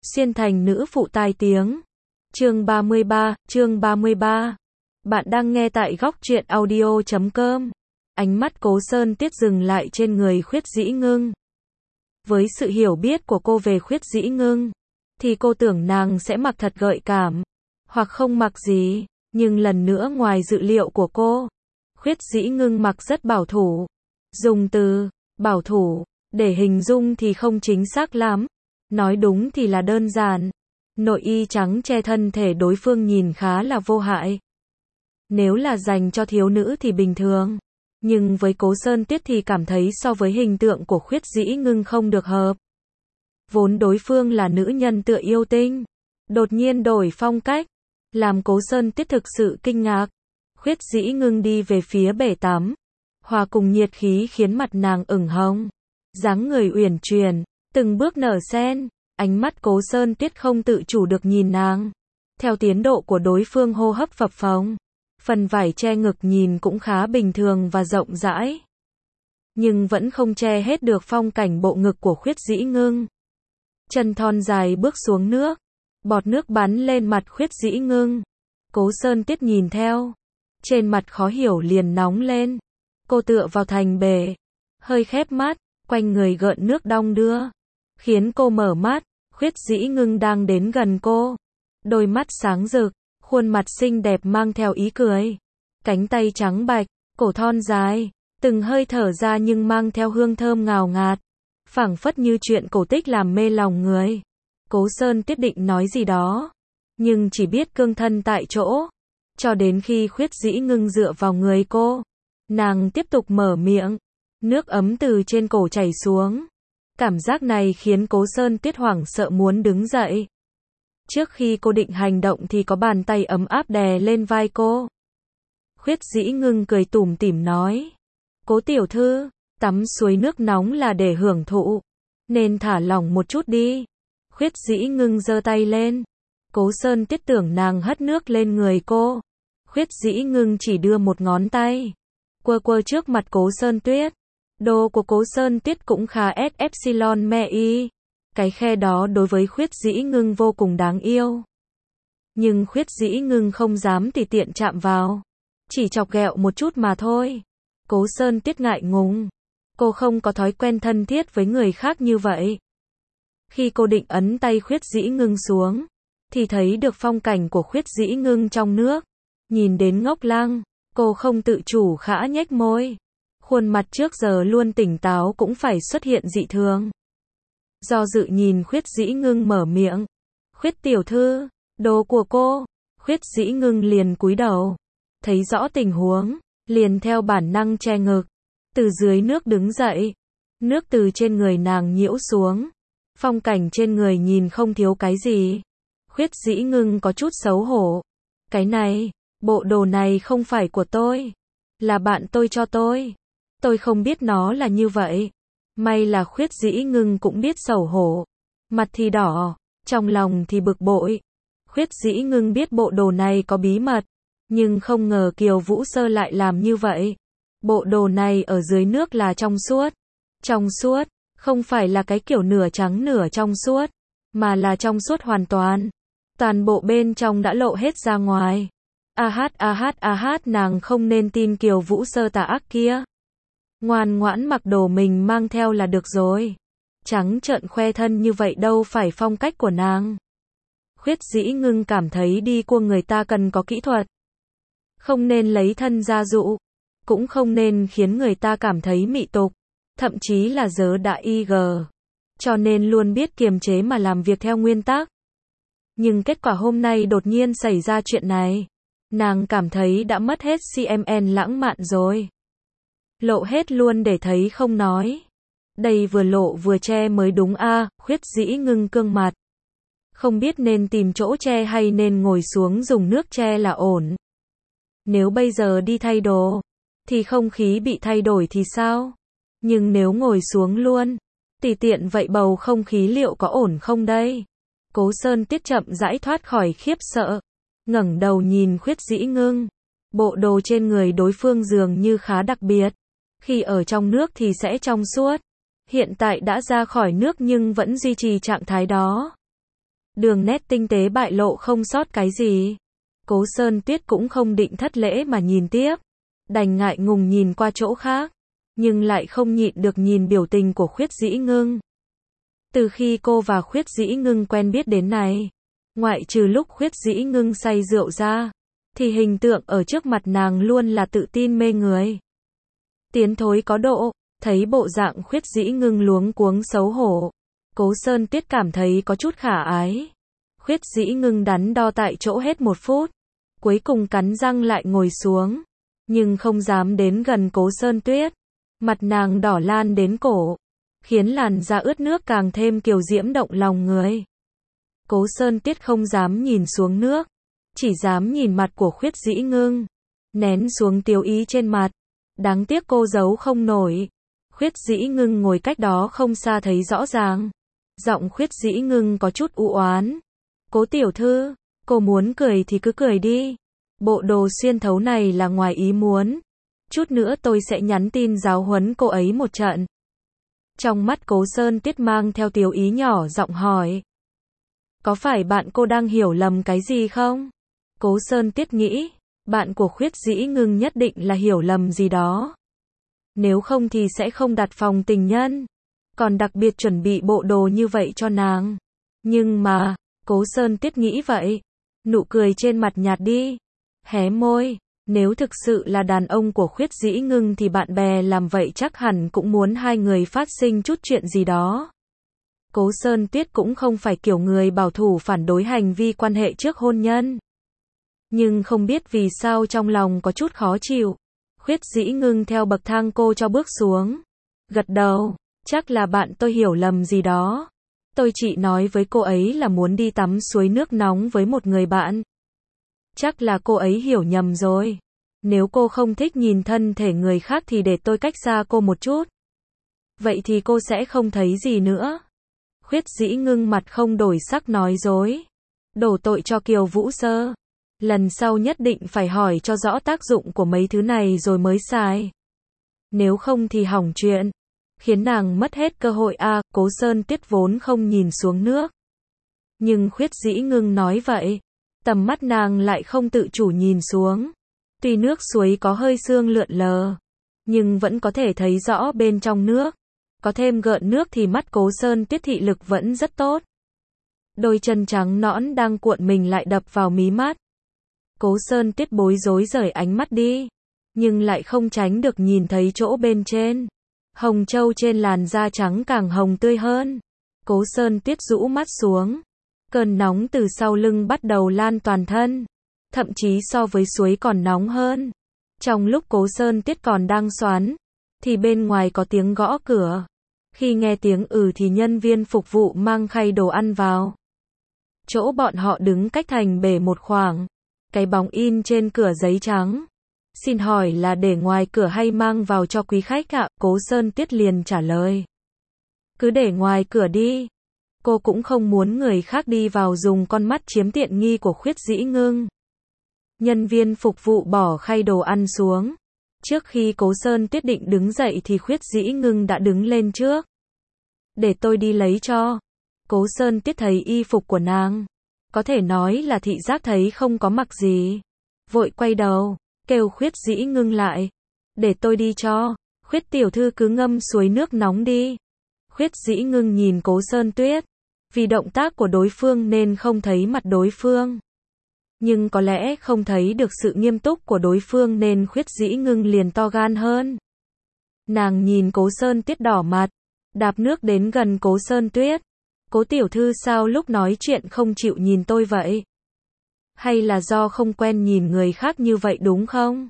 Xuyên thành nữ phụ tai tiếng. Chương 33. Bạn đang nghe tại góc truyện audio.com. Ánh mắt Cố Sơn Tiết dừng lại trên người Khuyết Dĩ Ngưng. Với sự hiểu biết của cô về Khuyết Dĩ Ngưng, thì cô tưởng nàng sẽ mặc thật gợi cảm, hoặc không mặc gì, nhưng lần nữa ngoài dự liệu của cô, Khuyết Dĩ Ngưng mặc rất bảo thủ. Dùng từ bảo thủ để hình dung thì không chính xác lắm, nói đúng thì là đơn giản. Nội y trắng che thân thể đối phương nhìn khá là vô hại. Nếu là dành cho thiếu nữ thì bình thường, nhưng với Cố Sơn Tiết thì cảm thấy so với hình tượng của Khuyết Dĩ Ngưng không được hợp. Vốn đối phương là nữ nhân tựa yêu tinh, đột nhiên đổi phong cách, làm Cố Sơn Tiết thực sự kinh ngạc. Khuyết Dĩ Ngưng đi về phía bể tắm, hòa cùng nhiệt khí khiến mặt nàng ửng hồng, dáng người uyển chuyển, từng bước nở sen. Ánh mắt Cố Sơn Tiết không tự chủ được nhìn nàng. Theo tiến độ của đối phương hô hấp phập phồng, phần vải che ngực nhìn cũng khá bình thường và rộng rãi, nhưng vẫn không che hết được phong cảnh bộ ngực của Khuyết Dĩ Ngưng. Chân thon dài bước xuống nước, bọt nước bắn lên mặt Khuyết Dĩ Ngưng. Cố Sơn Tiết nhìn theo, trên mặt khó hiểu liền nóng lên. Cô tựa vào thành bể, hơi khép mắt, quanh người gợn nước đong đưa, khiến cô mở mắt. Khuyết Dĩ Ngưng đang đến gần cô, đôi mắt sáng rực, khuôn mặt xinh đẹp mang theo ý cười, cánh tay trắng bạch, cổ thon dài, từng hơi thở ra nhưng mang theo hương thơm ngào ngạt, phảng phất như chuyện cổ tích làm mê lòng người. Cố Sơn Tiết định nói gì đó, nhưng chỉ biết cương thân tại chỗ, cho đến khi Khuyết Dĩ Ngưng dựa vào người cô, nàng tiếp tục mở miệng, nước ấm từ trên cổ chảy xuống. Cảm giác này khiến Cố Sơn Tiết hoảng sợ muốn đứng dậy. Trước khi cô định hành động thì có bàn tay ấm áp đè lên vai cô. Khuyết Dĩ Ngưng cười tủm tỉm nói: Cố tiểu thư, tắm suối nước nóng là để hưởng thụ, nên thả lỏng một chút đi. Khuyết Dĩ Ngưng giơ tay lên. Cố Sơn Tiết tưởng nàng hất nước lên người cô. Khuyết Dĩ Ngưng chỉ đưa một ngón tay, quơ quơ trước mặt Cố Sơn Tiết. Đồ của Cố Sơn Tiết cũng khá epsilon me y. Cái khe đó đối với Khuyết Dĩ Ngưng vô cùng đáng yêu. Nhưng Khuyết Dĩ Ngưng không dám tùy tiện chạm vào, chỉ chọc ghẹo một chút mà thôi. Cố Sơn Tiết ngại ngùng, cô không có thói quen thân thiết với người khác như vậy. Khi cô định ấn tay Khuyết Dĩ Ngưng xuống, thì thấy được phong cảnh của Khuyết Dĩ Ngưng trong nước. Nhìn đến ngốc lăng, cô không tự chủ khẽ nhếch môi. Khuôn mặt trước giờ luôn tỉnh táo cũng phải xuất hiện dị thường. Do dự nhìn Khuyết Dĩ Ngưng mở miệng: Khuyết tiểu thư, đồ của cô. Khuyết Dĩ Ngưng liền cúi đầu, thấy rõ tình huống, liền theo bản năng che ngực, từ dưới nước đứng dậy. Nước từ trên người nàng nhiễu xuống, phong cảnh trên người nhìn không thiếu cái gì. Khuyết Dĩ Ngưng có chút xấu hổ. Cái này, bộ đồ này không phải của tôi, là bạn tôi cho tôi. Tôi không biết nó là như vậy. May là Khuyết Dĩ Ngưng cũng biết xấu hổ. Mặt thì đỏ, trong lòng thì bực bội. Khuyết Dĩ Ngưng biết bộ đồ này có bí mật, nhưng không ngờ Kiều Vũ Sơ lại làm như vậy. Bộ đồ này ở dưới nước là trong suốt. Trong suốt, không phải là cái kiểu nửa trắng nửa trong suốt, mà là trong suốt hoàn toàn. Toàn bộ bên trong đã lộ hết ra ngoài. Nàng không nên tin Kiều Vũ Sơ tà ác kia. Ngoan ngoãn mặc đồ mình mang theo là được rồi. Trắng trợn khoe thân như vậy đâu phải phong cách của nàng. Khuyết Dĩ Ngưng cảm thấy đi cua người ta cần có kỹ thuật. Không nên lấy thân ra dụ, cũng không nên khiến người ta cảm thấy mị tục, thậm chí là dớ đã IG. Cho nên luôn biết kiềm chế mà làm việc theo nguyên tắc. Nhưng kết quả hôm nay đột nhiên xảy ra chuyện này, nàng cảm thấy đã mất hết CMN lãng mạn rồi. Lộ hết luôn để thấy không nói. Đây vừa lộ vừa che mới đúng a. Khuyết Dĩ Ngưng cương mặt, không biết nên tìm chỗ che hay nên ngồi xuống dùng nước che là ổn. Nếu bây giờ đi thay đồ, thì không khí bị thay đổi thì sao? Nhưng nếu ngồi xuống luôn, tùy tiện vậy bầu không khí liệu có ổn không đây? Cố Sơn Tiết chậm rãi thoát khỏi khiếp sợ, ngẩng đầu nhìn Khuyết Dĩ Ngưng. Bộ đồ trên người đối phương dường như khá đặc biệt. Khi ở trong nước thì sẽ trong suốt. Hiện tại đã ra khỏi nước nhưng vẫn duy trì trạng thái đó. Đường nét tinh tế bại lộ không sót cái gì. Cố Sơn Tuyết cũng không định thất lễ mà nhìn tiếp. Đành ngại ngùng nhìn qua chỗ khác. Nhưng lại không nhịn được nhìn biểu tình của Khuyết Dĩ Ngưng. Từ khi cô và Khuyết Dĩ Ngưng quen biết đến nay, ngoại trừ lúc Khuyết Dĩ Ngưng say rượu ra, thì hình tượng ở trước mặt nàng luôn là tự tin mê người. Tiến thối có độ, thấy bộ dạng Khuyết Dĩ Ngưng luống cuống xấu hổ. Cố Sơn Tuyết cảm thấy có chút khả ái. Khuyết Dĩ Ngưng đắn đo tại chỗ hết 1 phút. Cuối cùng cắn răng lại ngồi xuống. Nhưng không dám đến gần Cố Sơn Tuyết. Mặt nàng đỏ lan đến cổ. Khiến làn da ướt nước càng thêm kiều diễm động lòng người. Cố Sơn Tuyết không dám nhìn xuống nước. Chỉ dám nhìn mặt của Khuyết Dĩ Ngưng. Nén xuống tiêu ý trên mặt. Đáng tiếc cô giấu không nổi. Khuyết Dĩ Ngưng ngồi cách đó không xa thấy rõ ràng. Giọng Khuyết Dĩ Ngưng có chút u oán. Cố tiểu thư, cô muốn cười thì cứ cười đi. Bộ đồ xuyên thấu này là ngoài ý muốn. Chút nữa tôi sẽ nhắn tin giáo huấn cô ấy một trận. Trong mắt Cố Sơn Tuyết mang theo tiêu ý nhỏ giọng hỏi. Có phải bạn cô đang hiểu lầm cái gì không? Cố Sơn Tuyết nghĩ, bạn của Khuyết Dĩ Ngưng nhất định là hiểu lầm gì đó. Nếu không thì sẽ không đặt phòng tình nhân. Còn đặc biệt chuẩn bị bộ đồ như vậy cho nàng. Nhưng mà, Cố Sơn Tuyết nghĩ vậy. Nụ cười trên mặt nhạt đi. Hé môi. Nếu thực sự là đàn ông của Khuyết Dĩ Ngưng thì bạn bè làm vậy chắc hẳn cũng muốn hai người phát sinh chút chuyện gì đó. Cố Sơn Tuyết cũng không phải kiểu người bảo thủ phản đối hành vi quan hệ trước hôn nhân. Nhưng không biết vì sao trong lòng có chút khó chịu. Khuyết Dĩ Ngưng theo bậc thang cô cho bước xuống. Gật đầu. Chắc là bạn tôi hiểu lầm gì đó. Tôi chỉ nói với cô ấy là muốn đi tắm suối nước nóng với một người bạn. Chắc là cô ấy hiểu nhầm rồi. Nếu cô không thích nhìn thân thể người khác thì để tôi cách xa cô một chút. Vậy thì cô sẽ không thấy gì nữa. Khuyết Dĩ Ngưng mặt không đổi sắc nói dối. Đổ tội cho Kiều Vũ Sơ. Lần sau nhất định phải hỏi cho rõ tác dụng của mấy thứ này rồi mới xài. Nếu không thì hỏng chuyện. Khiến nàng mất hết cơ hội a. Cố Sơn Tuyết vốn không nhìn xuống nước. Nhưng Khuyết Dĩ Ngưng nói vậy. Tầm mắt nàng lại không tự chủ nhìn xuống. Tuy nước suối có hơi sương lượn lờ. Nhưng vẫn có thể thấy rõ bên trong nước. Có thêm gợn nước thì mắt Cố Sơn Tuyết thị lực vẫn rất tốt. Đôi chân trắng nõn đang cuộn mình lại đập vào mí mắt. Cố Sơn Tuyết bối rối rời ánh mắt đi. Nhưng lại không tránh được nhìn thấy chỗ bên trên. Hồng châu trên làn da trắng càng hồng tươi hơn. Cố Sơn Tuyết rũ mắt xuống. Cơn nóng từ sau lưng bắt đầu lan toàn thân. Thậm chí so với suối còn nóng hơn. Trong lúc Cố Sơn Tuyết còn đang xoắn, thì bên ngoài có tiếng gõ cửa. Khi nghe tiếng thì nhân viên phục vụ mang khay đồ ăn vào. Chỗ bọn họ đứng cách thành bể một khoảng. Cái bóng in trên cửa giấy trắng. Xin hỏi là để ngoài cửa hay mang vào cho quý khách ạ? Cố Sơn Tuyết liền trả lời. Cứ để ngoài cửa đi. Cô cũng không muốn người khác đi vào dùng con mắt chiếm tiện nghi của Khuyết Dĩ Ngưng. Nhân viên phục vụ bỏ khay đồ ăn xuống. Trước khi Cố Sơn Tuyết định đứng dậy thì Khuyết Dĩ Ngưng đã đứng lên trước. Để tôi đi lấy cho. Cố Sơn Tuyết thấy y phục của nàng. Có thể nói là thị giác thấy không có mặc gì. Vội quay đầu, kêu Khuyết Dĩ Ngưng lại. Để tôi đi cho. Khuyết tiểu thư cứ ngâm suối nước nóng đi. Khuyết Dĩ Ngưng nhìn Cố Sơn Tuyết. Vì động tác của đối phương nên không thấy mặt đối phương. Nhưng có lẽ không thấy được sự nghiêm túc của đối phương nên Khuyết Dĩ Ngưng liền to gan hơn. Nàng nhìn Cố Sơn Tuyết đỏ mặt. Đạp nước đến gần Cố Sơn Tuyết. Cố tiểu thư sao lúc nói chuyện không chịu nhìn tôi vậy? Hay là do không quen nhìn người khác như vậy đúng không?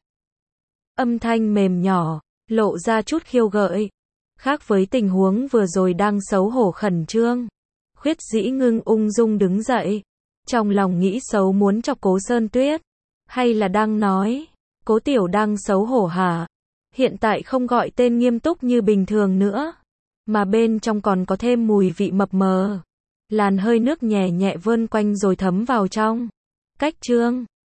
Âm thanh mềm nhỏ, lộ ra chút khiêu gợi. Khác với tình huống vừa rồi đang xấu hổ khẩn trương. Khuyết Dĩ Ngưng ung dung đứng dậy. Trong lòng nghĩ xấu muốn chọc Cố Sơn Tuyết. Hay là đang nói, Cố tiểu đang xấu hổ hả? Hiện tại không gọi tên nghiêm túc như bình thường nữa. Mà bên trong còn có thêm mùi vị mập mờ. Làn hơi nước nhẹ nhẹ vươn quanh rồi thấm vào trong. Cách chương